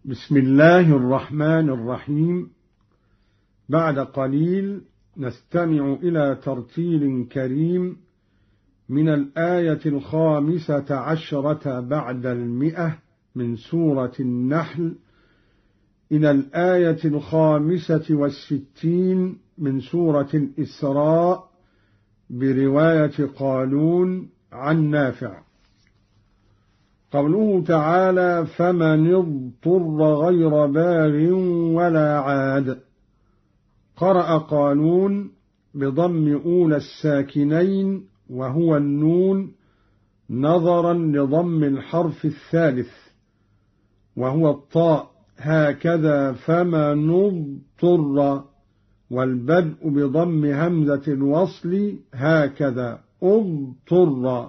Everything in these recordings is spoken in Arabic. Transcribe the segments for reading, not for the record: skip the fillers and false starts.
بسم الله الرحمن الرحيم. بعد قليل نستمع إلى ترتيل كريم من الآية 15 بعد 100 من سورة النحل إلى الآية 65 من سورة الإسراء برواية قالون عن نافع. قوله تعالى: فمن اضطر غير باغ ولا عاد. قرأ قالون بضم أولى الساكنين وهو النون نظرا لضم الحرف الثالث وهو الطاء، هكذا فمن اضطر، والبدء بضم همزة الوصل هكذا اضطر.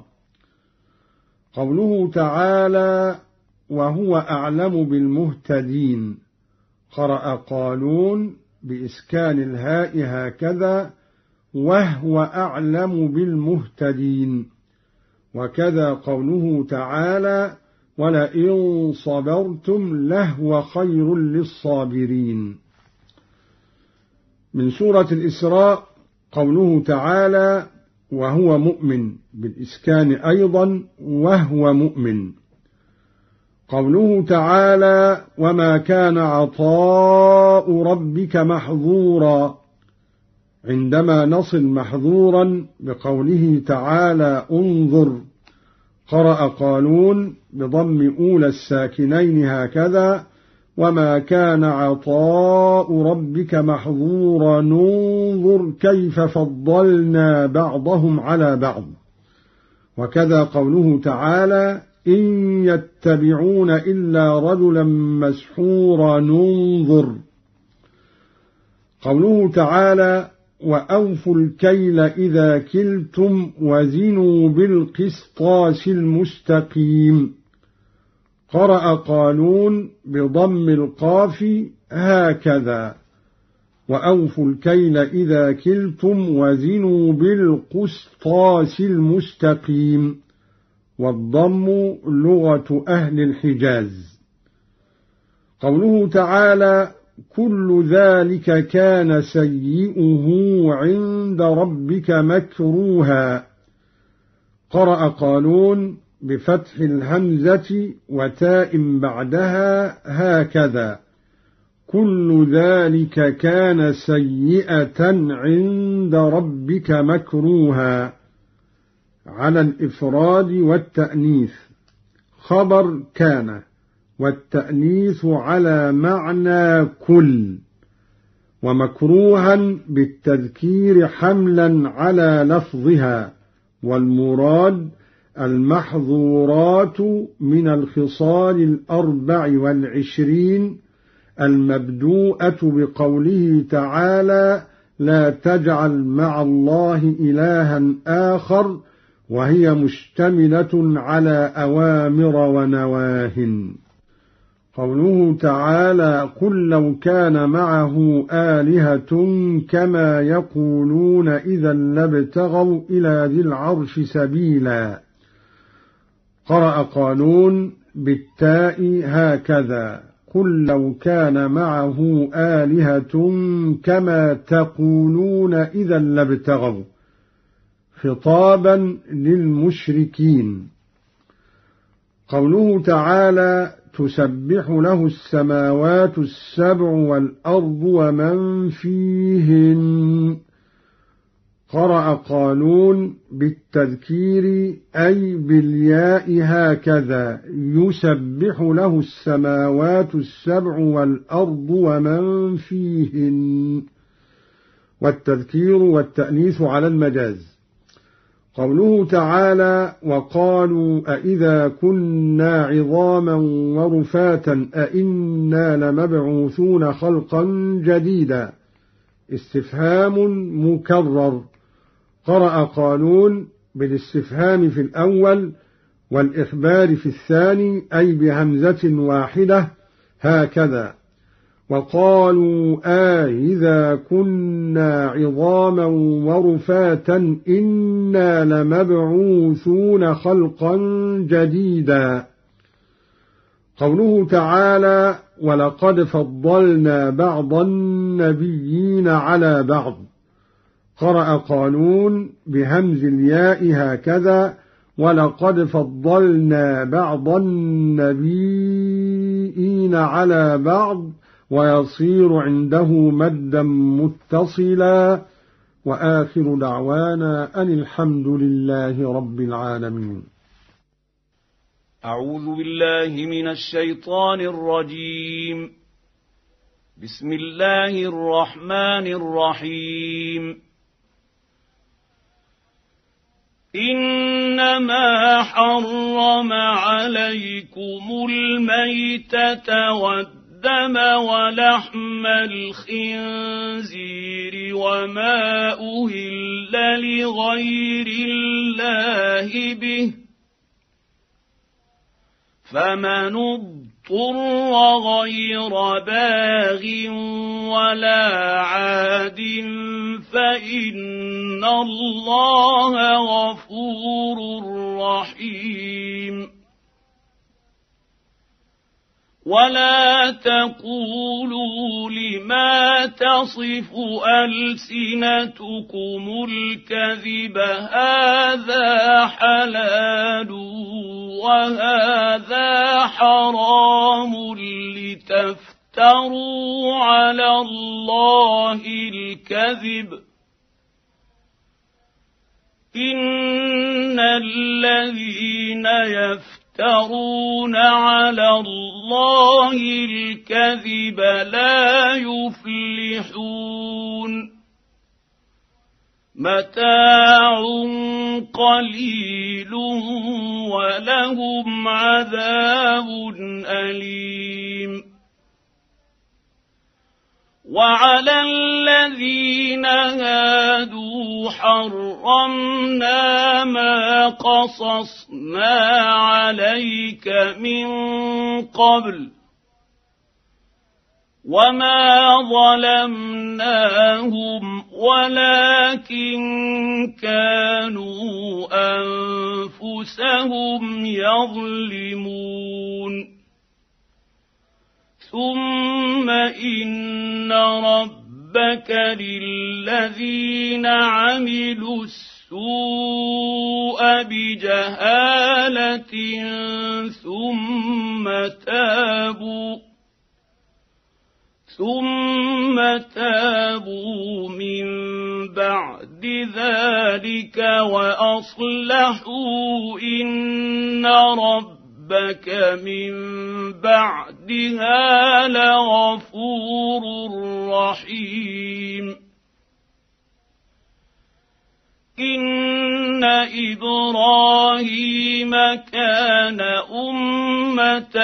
قوله تعالى: وهو أعلم بالمهتدين. قرأ قالون بإسكان الهاء هكذا وهو أعلم بالمهتدين. وكذا قوله تعالى: ولئن صبرتم لهو خير للصابرين. من سورة الإسراء قوله تعالى: وهو مؤمن بالإسكان أيضا وهو مؤمن. قوله تعالى: وما كان عطاء ربك محظورا. عندما نصل محظورا بقوله تعالى: انظر. قرأ قالون بضم أولى الساكنين هكذا وما كان عطاء ربك محظورا انظر كيف فضلنا بعضهم على بعض. وكذا قوله تعالى: إن يتبعون إلا رجلا مسحورا انظر. قوله تعالى: وأوفوا الكيل إذا كلتم وزنوا بالقسطاس المستقيم. قرأ قالون بضم القاف هكذا وأوفوا الكيل إذا كلتم وزنوا بالقسطاس المستقيم، والضم لغة أهل الحجاز. قوله تعالى: كل ذلك كان سيئه عند ربك مكروها. قرأ قالون بفتح الهمزة وتاء بعدها هكذا كل ذلك كان سيئة عند ربك مكروها، على الإفراد والتأنيث، خبر كان، والتأنيث على معنى كل، ومكروها بالتذكير حملا على لفظها، والمراد المحظورات من الخصال 24 المبدوءة بقوله تعالى: لا تجعل مع الله إلها آخر، وهي مشتملة على أوامر ونواه. قوله تعالى: قل لو كان معه آلهة كما يقولون إذا لابتغوا إلى ذي العرش سبيلا. قرأ قالون بالتاء هكذا قل لو كان معه آلهة كما تقولون إذا لابتغوا، خطابا للمشركين. قوله تعالى: تسبح له السماوات السبع والأرض ومن فيهن. قرأ قالون بالتذكير أي بالياء هكذا يسبح له السماوات السبع والأرض ومن فيهن، والتذكير والتأنيث على المجاز. قوله تعالى: وقالوا أئذا كنا عظاما ورفاتا أئنا لمبعوثون خلقا جديدا، استفهام مكرر. قرأ قالون بالاستفهام في الأول والإخبار في الثاني أي بهمزة واحدة هكذا وقالوا إذا كنا عظاما ورفاتا إنا لمبعوثون خلقا جديدا. قوله تعالى ولقد فضلنا بعض النبيين على بعض، قرأ قالون بهمز الياء هكذا ولقد فضلنا بعض النبيين على بعض، ويصير عنده مدا متصلا. وآخر دعوانا أن الحمد لله رب العالمين. أعوذ بالله من الشيطان الرجيم. بسم الله الرحمن الرحيم. إنما حرم عليكم الميتة والدم ولحم الخنزير وما أهل لغير الله به، فمن اضطر غير باغ ولا عاد فإن الله غفور رحيم. ولا تقولوا لما تصف ألسنتكم الكذب هذا حلال وهذا حرام لتفتروا على الله الكذب، إن الذين يفترون على الله الكذب لا يفلحون. متاع قليل ولهم عذاب أليم. وعلى الذين هادوا حرمنا ما قصصنا عليك من قبل، وما ظلمناهم ولكن كانوا أنفسهم يظلمون. ثم إن ربك للذين عملوا السوء بجهالة ثم تابوا من بعد ذلك وأصلحوا إن ربك من بعدها لغفور رحيم. إن إبراهيم كان أمة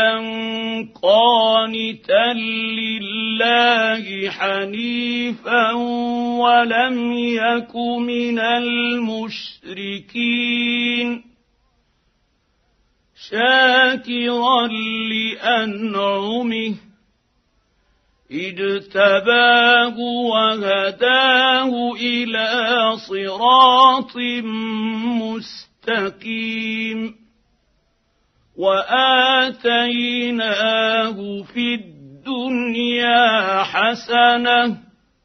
قانتا لله حنيفا ولم يك من المشركين، شاكرا لأنعمه اجتباه وهداه إلى صراط مستقيم، وآتيناه في الدنيا حسنة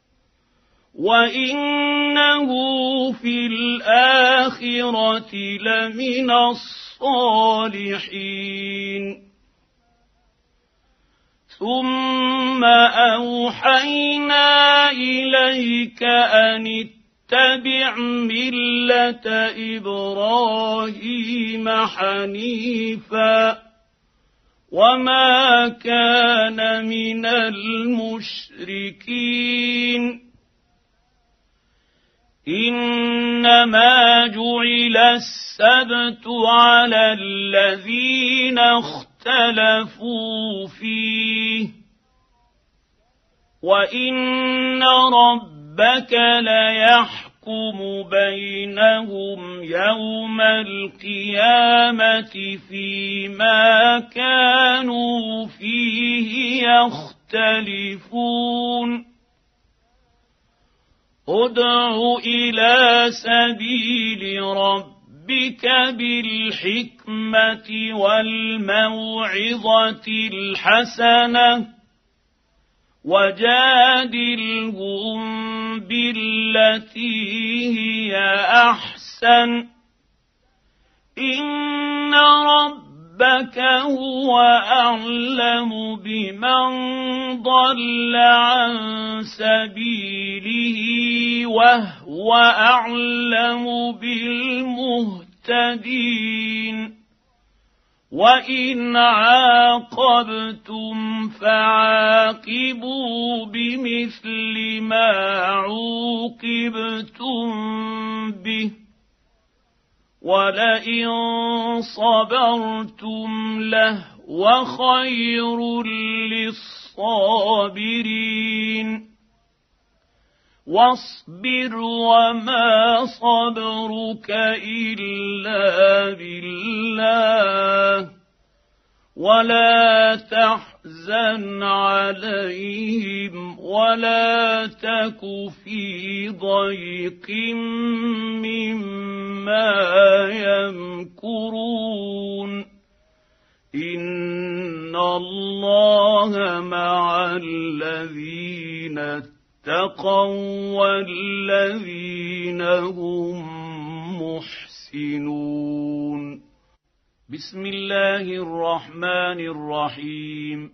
وإنه في الآخرة لمن الصالحين. ثم أوحينا إليك أن اتبع ملة إبراهيم حنيفا وما كان من المشركين. إنما جعل السبت على الذين اختلفوا فيه، وإن ربك ليحكم بينهم يوم القيامة فيما كانوا فيه يختلفون. ادع إلى سبيل ربك ربك بالحكمة والموعظة الحسنة وجادلهم بالتي هي أحسن إن ربك هو أعلم بمن ضل عن سبيله وهو أعلم بالمهتدين وإن عاقبتم فعاقبوا بمثل ما عوقبتم به ولئن صبرتم لهو خير للصابرين واصبر وما صبرك إلا بالله ولا تحزن عليهم ولا تك في ضيق مما يمكرون إن الله مع الذين اتقوا والذين هم محسنون بسم الله الرحمن الرحيم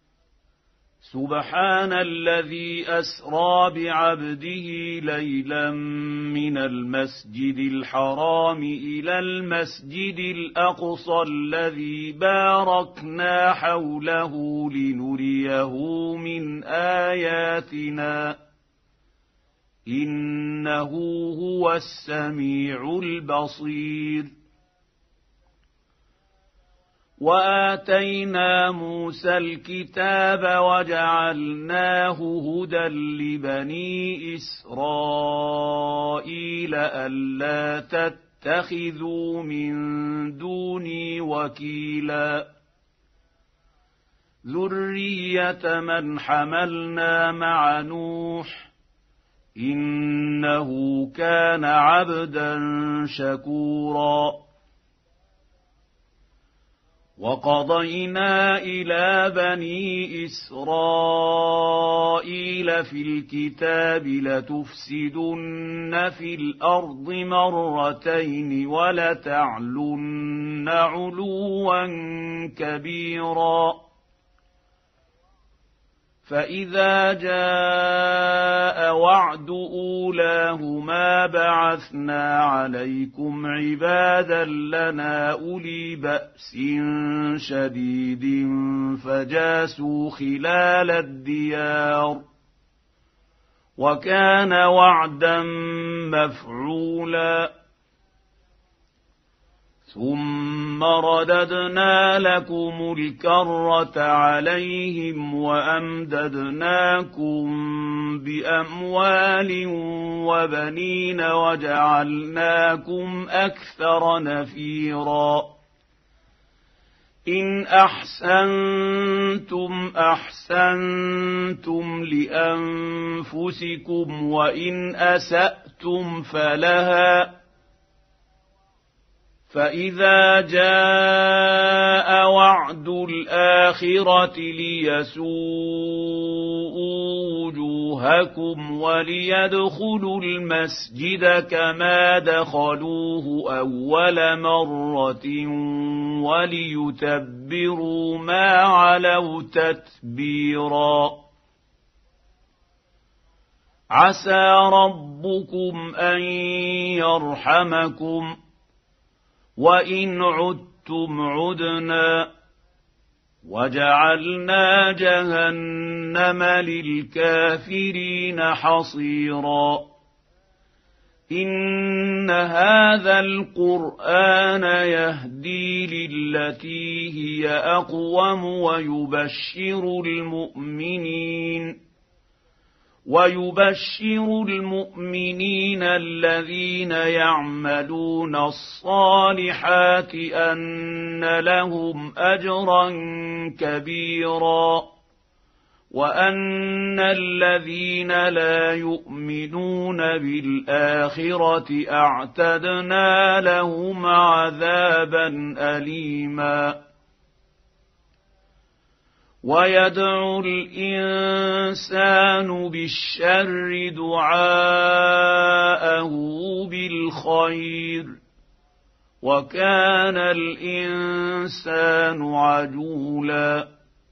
سبحان الذي أسرى بعبده ليلا من المسجد الحرام إلى المسجد الأقصى الذي باركنا حوله لنريه من آياتنا إنه هو السميع البصير وآتينا موسى الكتاب وجعلناه هدى لبني إسرائيل ألا تتخذوا من دوني وكيلا ذرية من حملنا مع نوح إنه كان عبدا شكورا وقضينا إلى بني إسرائيل في الكتاب لتفسدن في الأرض مرتين ولتعلن علوا كبيرا فإذا جاء وعد أولاهما بعثنا عليكم عبادا لنا أولي بأس شديد فجاسوا خلال الديار وكان وعدا مفعولا ثم رددنا لكم الكرة عليهم وأمددناكم بأموال وبنين وجعلناكم أكثر نفيرا إن أحسنتم أحسنتم لأنفسكم وإن أسأتم فلها فإذا جاء وعد الآخرة ليسوءوا وجوهكم وليدخلوا المسجد كما دخلوه أول مرة وليتبروا ما علوا تتبيرا عسى ربكم أن يرحمكم وإن عدتم عدنا وجعلنا جهنم للكافرين حصيرا إن هذا القرآن يهدي للتي هي أقوم ويبشر المؤمنين الذين يعملون الصالحات أن لهم أجرا كبيرا وأن الذين لا يؤمنون بالآخرة أعتدنا لهم عذابا أليما ويدعو الإنسان بالشر دعاءه بالخير وكان الإنسان عجولا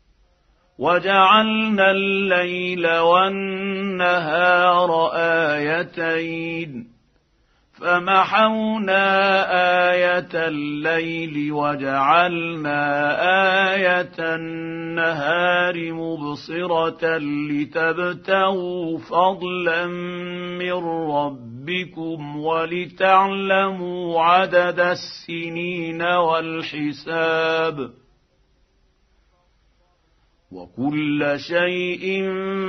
وجعلنا الليل والنهار آيتين فمحونا آية الليل وجعلنا آية النهار مبصرة لتبتغوا فضلا من ربكم ولتعلموا عدد السنين والحساب وكل شيء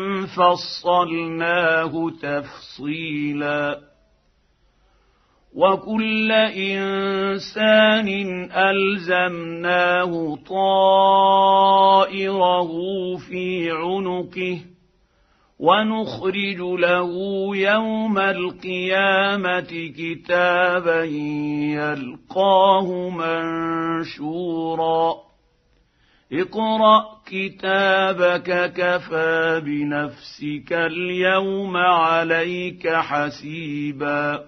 فصلناه تفصيلا وكل إنسان ألزمناه طائره في عنقه ونخرج له يوم القيامة كتابا يلقاه منشورا اقرأ كتابك كفى بنفسك اليوم عليك حسيبا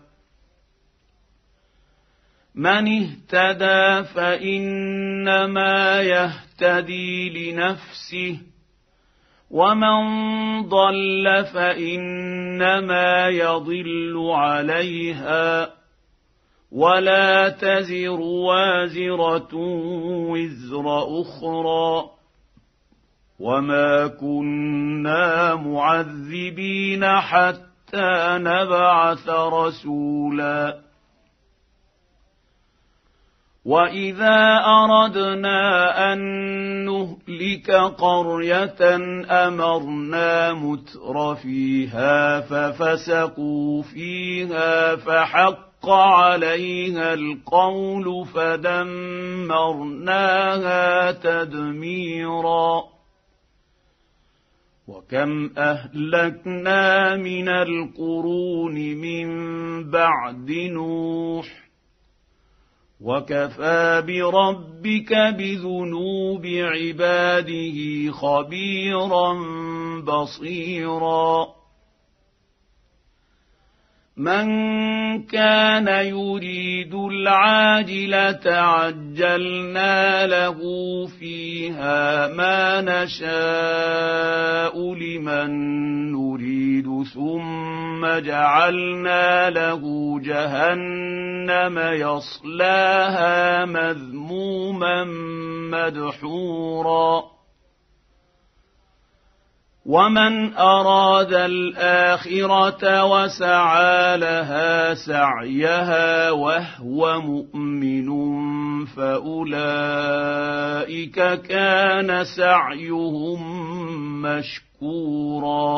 من اهتدى فإنما يهتدي لنفسه ومن ضل فإنما يضل عليها ولا تزر وازرة وزر أخرى وما كنا معذبين حتى نبعث رسولا وإذا أردنا أن نهلك قرية أمرنا متر فيها ففسقوا فيها فحق عليها القول فدمرناها تدميرا وكم أهلكنا من القرون من بعد نوح وكفى بربك بذنوب عباده خبيرا بصيرا من كان يريد العاجلة عجلنا له فيها ما نشاء لمن نريد ثم جعلنا له جهنم يصلاها مذموما مدحورا ومن أراد الآخرة وسعى لها سعيها وهو مؤمن فأولئك كان سعيهم مشكورا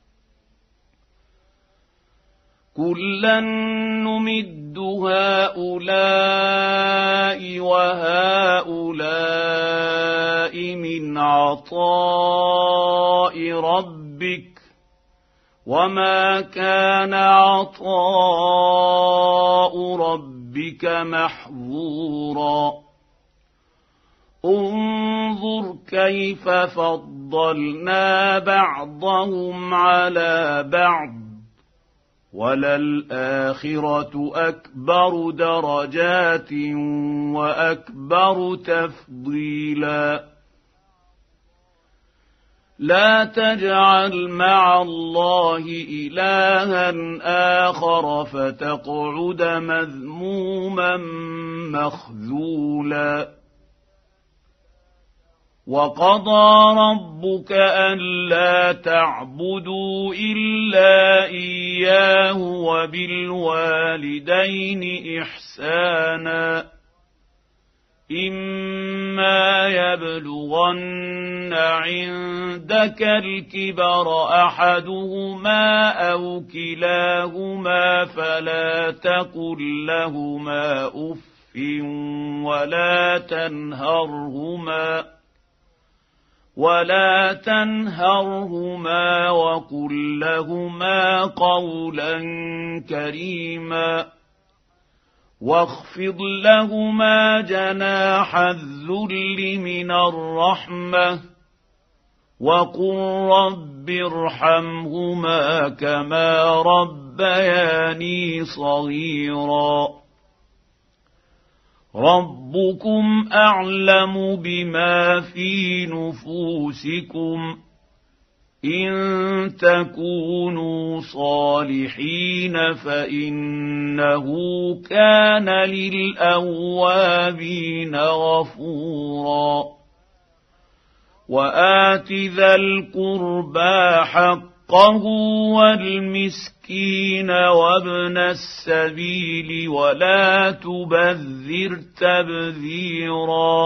كلا نمد هؤلاء وهؤلاء من عطاء ربك وما كان عطاء ربك محظورا انظر كيف فضلنا بعضهم على بعض وللآخرة أكبر درجات وأكبر تفضيلا لا تجعل مع الله إلها آخر فتقعد مذموما مخذولا وقضى ربك ألا تعبدوا إلا إياه وبالوالدين إحسانا إما يبلغن عندك الكبر أحدهما أو كلاهما فلا تقل لهما أف ولا تنهرهما ولا تنهرهما وقل لهما قولا كريما واخفض لهما جناح الذل من الرحمة وقل رب ارحمهما كما ربياني صغيرا ربكم أعلم بما في نفوسكم إن تكونوا صالحين فإنه كان للأوابين غفورا وآت ذا القربى حقه والمسكين وابن السبيل ولا تبذر تبذيرا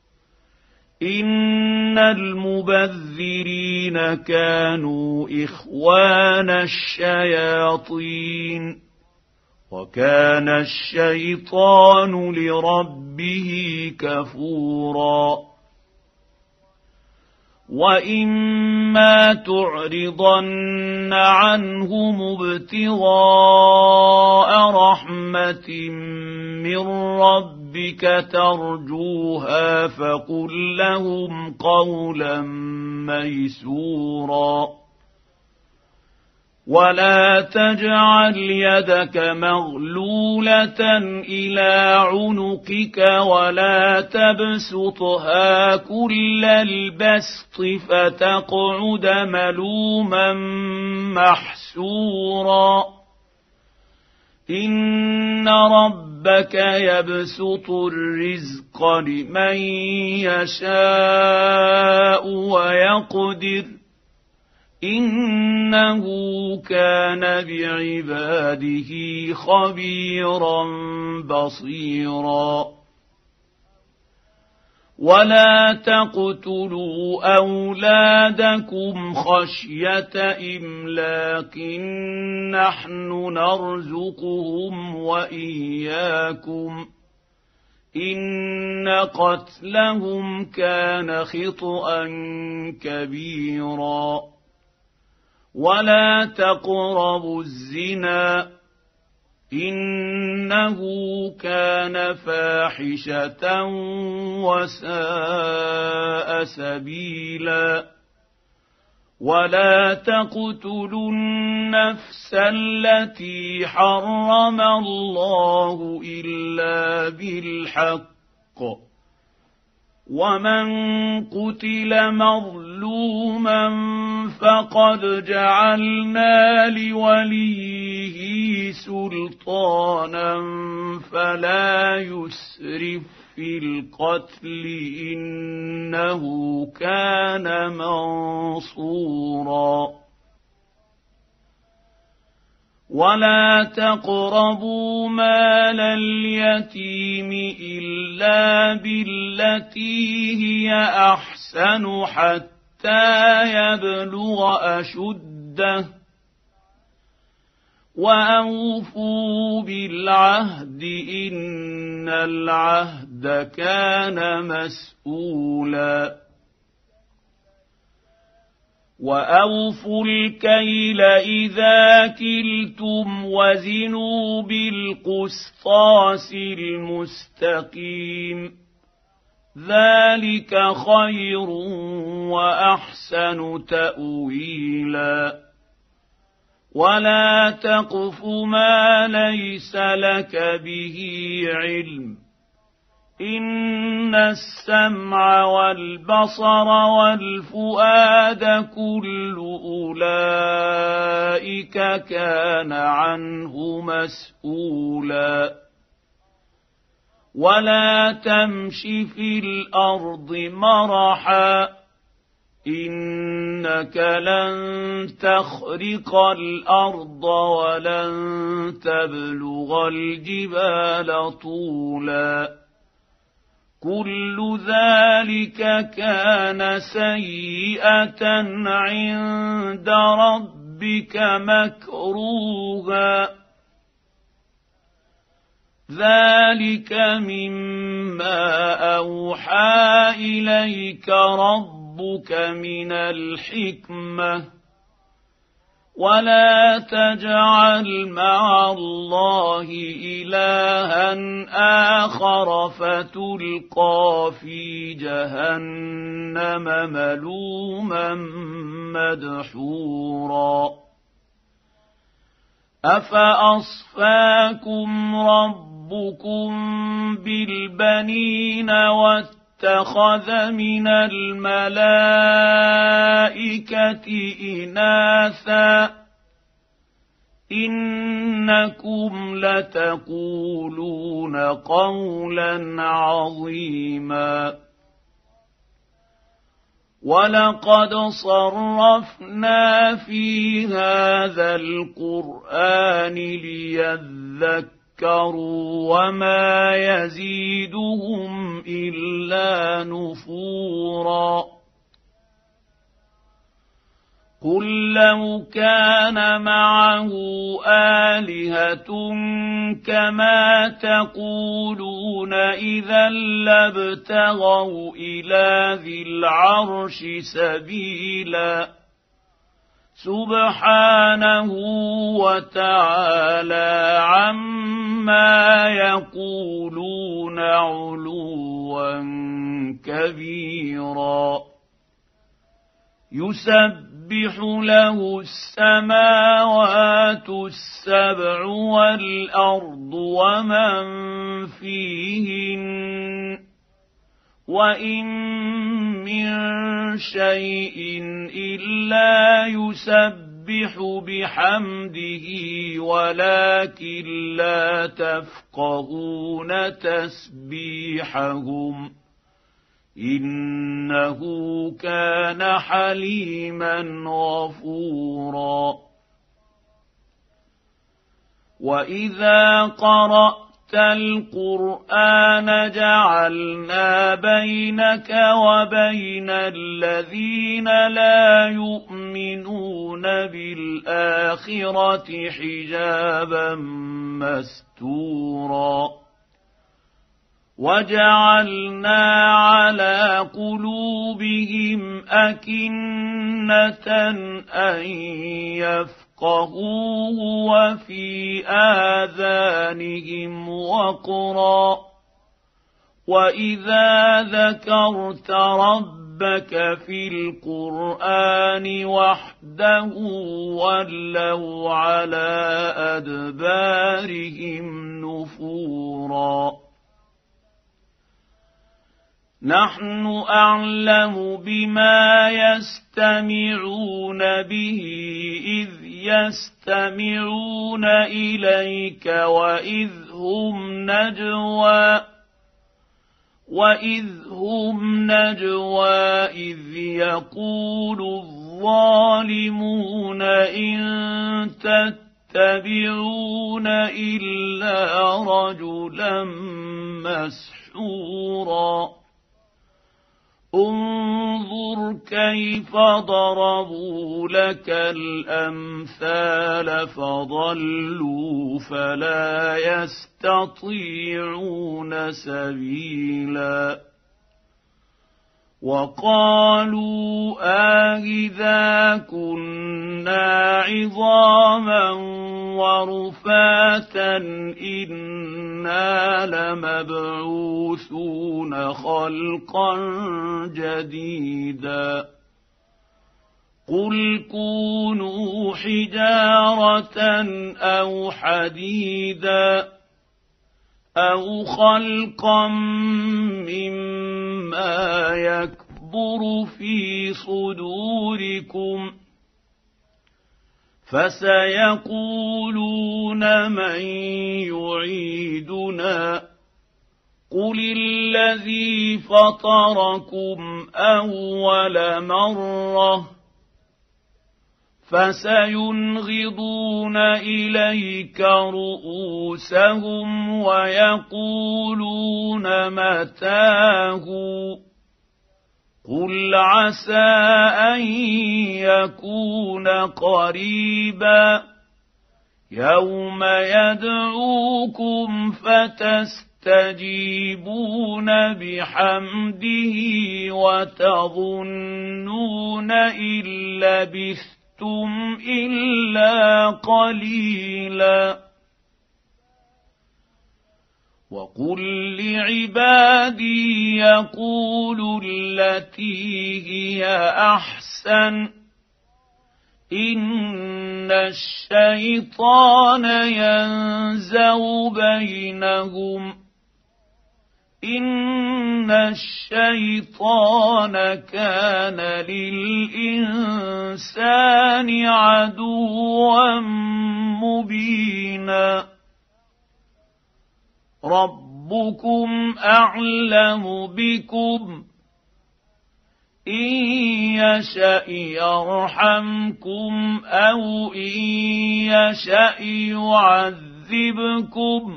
إن المبذرين كانوا إخوان الشياطين وكان الشيطان لربه كفورا وإما تعرضن عنهم ابتغاء رحمة من ربك ترجوها فقل لهم قولا ميسورا ولا تجعل يدك مغلولة إلى عنقك ولا تبسطها كل البسط فتقعد ملوما محسورا إن ربك يبسط الرزق لمن يشاء ويقدر إنه كان بعباده خبيرا بصيرا ولا تقتلوا أولادكم خشية إملاق نحن نرزقهم وإياكم إن قتلهم كان خطأ كبيرا ولا تقربوا الزنا إنه كان فاحشة وساء سبيلا ولا تقتلوا النفس التي حرم الله إلا بالحق ومن قتل مظلوما فقد جعلنا لوليه سلطانا فلا يسرف في القتل إنه كان منصورا ولا تقربوا مال اليتيم إلا بالتي هي أحسن حتى يبلغ أشده وأوفوا بالعهد إن العهد كان مسؤولا وأوفوا الكيل إذا كلتم وزنوا بالقسطاس المستقيم ذلك خير وأحسن تأويلا ولا تقف ما ليس لك به علم إن السمع والبصر والفؤاد كل أولئك كان عنه مسؤولا ولا تمش في الأرض مرحا إنك لن تخرق الأرض ولن تبلغ الجبال طولا كل ذلك كان سيئة عند ربك مكروها ذلك مما أوحى إليك ربك ربك من الحكمة ولا تجعل مع الله إلها آخر فتلقى في جهنم ملوما مدحورا أفأصفاكم ربكم بالبنين واتخذ من الملائكة إناثا إنكم لتقولون قولا عظيما ولقد صرفنا في هذا القرآن ليذكروا وما يزيدهم إلا نفورا قل لو كان معه آلهة كما تقولون إذا لابتغوا إلى ذي العرش سبيلا سبحانه وتعالى عما يقولون علوا كبيرا يسبح له السماوات السبع والأرض ومن فيهن وإن من شيء إلا يسبح بحمده ولكن لا تفقهون تسبيحهم إنه كان حليما غفورا وإذا قرأت القرآن جعلنا بينك وبين الذين لا يؤمنون بالآخرة حجابا مستورا وجعلنا على قلوبهم أكنة أن يفقهوه وفي آذانهم وقرا وإذا ذكرت ربك في القرآن وحده ولوا على أدبارهم نفورا نحن أعلم بما يستمعون به إذ يستمعون إليك وإذ هم نجوى إذ يقول الظالمون إن تتبعون إلا رجلا مسحورا انظر كيف ضربوا لك الأمثال فضلوا فلا يستطيعون سبيلا وقالوا أإذا كنا عظاما ورفاتا إنا لمبعوثون خلقا جديدا قل كونوا حجارة أو حديدا أو خلقا مما يكبر في صدوركم فسيقولون من يعيدنا قل الذي فطركم أول مرة فسينغضون إليك رؤوسهم ويقولون متاه قل عسى أن يكون قريبا يوم يدعوكم تستجيبون بحمده وتظنون إن لبثتم إلا قليلا وقل لعبادي يقولوا التي هي أحسن إن الشيطان ينزغ بينهم إن الشيطان كان للإنسان عدوا مبينا ربكم أعلم بكم إن يشأ يرحمكم أو إن يشأ يعذبكم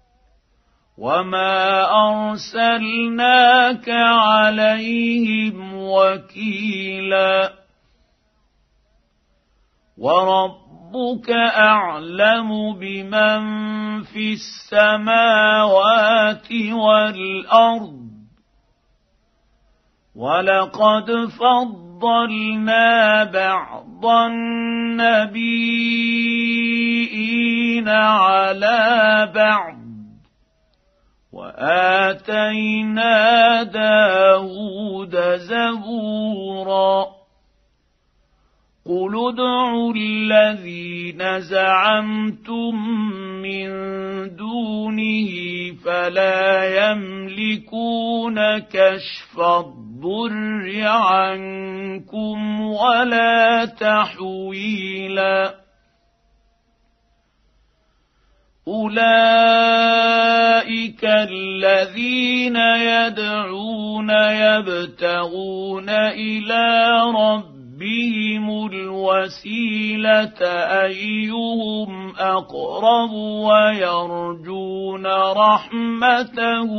وما أرسلناك عليهم وكيلا وربك أعلم بمن في السماوات والأرض ولقد فضلنا بعض النبيين على بعض وآتينا داود زبورا قل ادعوا الذين زعمتم من دونه فلا يملكون كشف الضر عنكم ولا تحويلا أولئك الذين يدعون يبتغون إلى ربهم الوسيلة أيهم أقرب ويرجون رحمته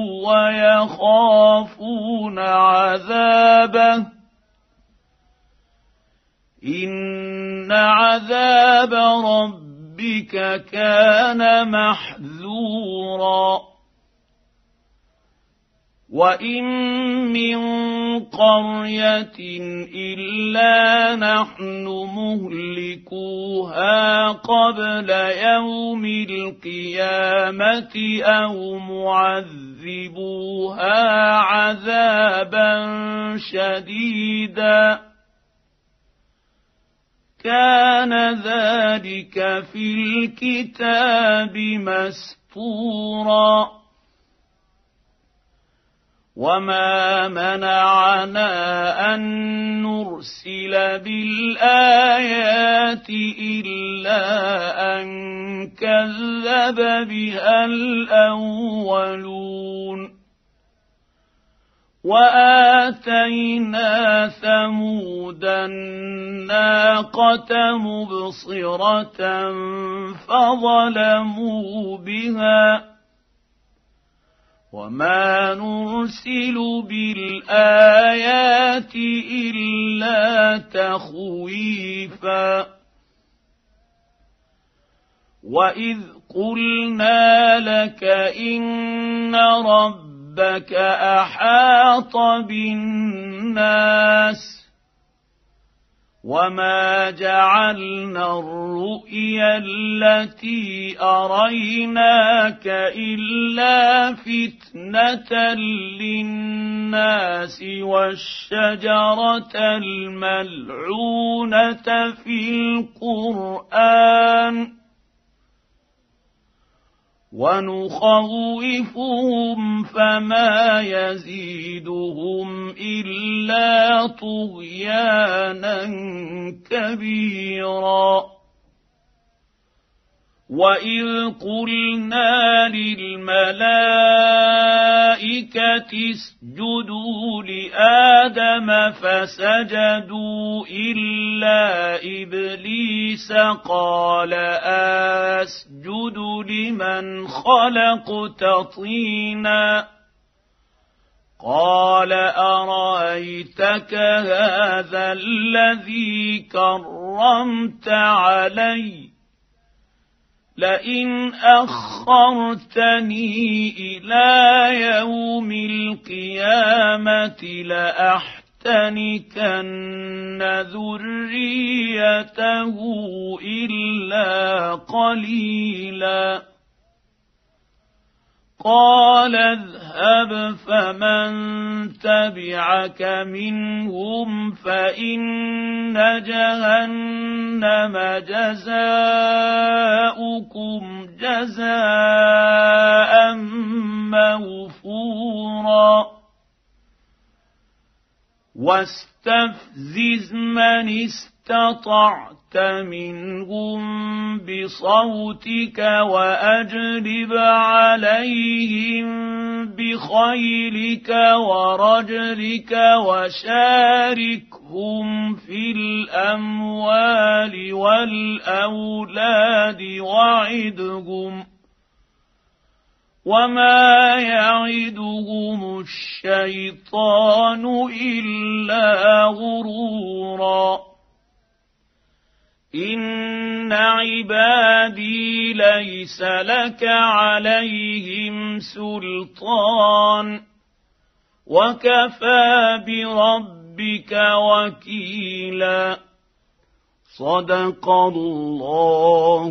ويخافون عذابه إن عذاب ربك كان محذورا وإن من قرية إلا نحن مهلكوها قبل يوم القيامة أو معذبوها عذابا شديدا كان ذلك في الكتاب مسطورا وما منعنا أن نرسل بالآيات إلا أن كذب بها الأولون وآتينا ثمود الناقة مبصرة فظلموا بها وما نرسل بالآيات إلا تخويفا وإذ قلنا لك إن ربك أحاط بالناس وما جعلنا الرؤيا التي أريناك إلا فتنة للناس والشجرة الملعونة في القرآن ونخوفهم فما يزيدهم إلا طغيانا كبيرا وإذ قلنا للملائكة اسجدوا لآدم فسجدوا إلا إبليس قال أسجد لمن خلقت طينا قال أرأيتك هذا الذي كرمت علي لئن أخرتني إلى يوم القيامة لأحتنكن ذريته إلا قليلا قال اذهب فمن تبعك منهم فإن جهنم جزاؤكم جزاء موفورا واستفزز من استطعت منهم بصوتك وأجلب عليهم بخيلك ورجلك وشاركهم في الأموال والأولاد وعدهم وما يعدهم الشيطان إلا غرورا إن عبادي ليس لك عليهم سلطان وكفى بربك وكيلا صدق الله